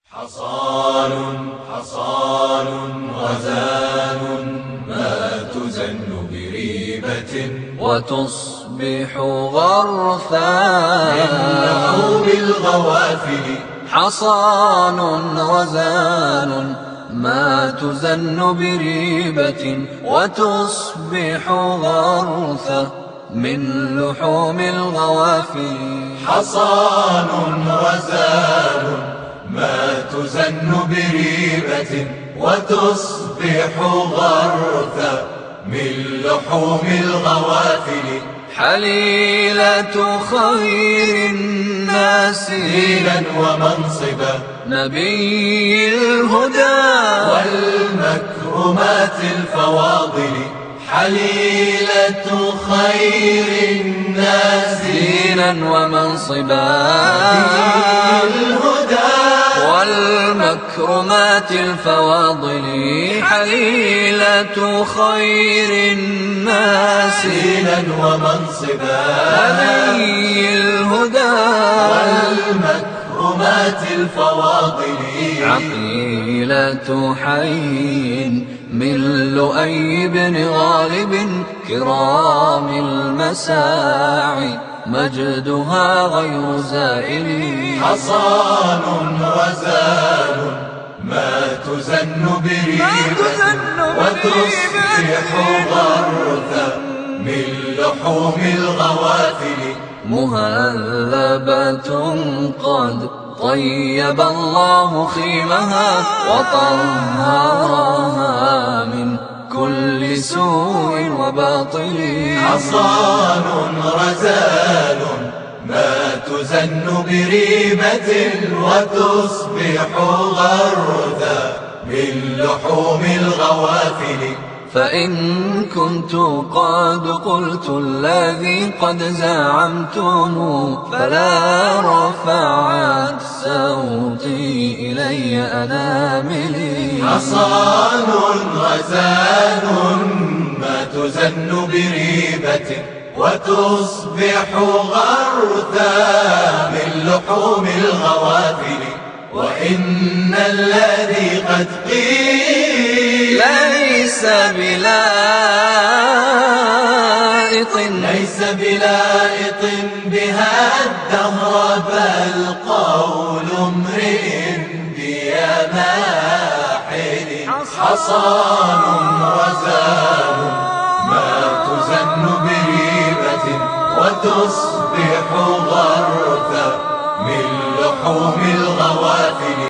حصان حصان غزال ما تزن بريبة وتصبح غرثا من لحوم الغوافل. حصان غزال ما تزن بريبة وتصبح غرثا من لحوم الغوافل. حصان غزال ما تزن بريبة وتصبح غرثا من لحوم الغوافل. حليلة خير الناس دينا ومنصبا نبي الهدى والمكرمات الفواضل. حليلة خير الناس دينا ومنصبا الهدى والمكرمات الفواضل. حليلة خير الناس دينا ومنصبا نبي الهدى والمكرمات الفواضل. عقيلة حي من لؤي بن غالب كرام المساعي مجدها غير زائل. حصان غزال ما تزن بريبة وتصبح غرثا من لحوم الغوافل. مهذبة قد طيب الله خيمها وطهرها من كل سوء وباطل. حصان غزال ما تزن بريبة وتصبح غرثا من لحوم الغوافل. فإن كنت قد قلت الذي قد زعمتم فلا رفعت صوتي إلي أناملي. حصان غزال ما تزن بريبة وتصبح غرثا من لحوم الغوافل. وإن الذي قد قيل ليس بلائط بها الدهر بل قول امرئ بيا ماحل. حصان غزال ما تزن بريبة وتصبح غرثا من لحوم الغوافل.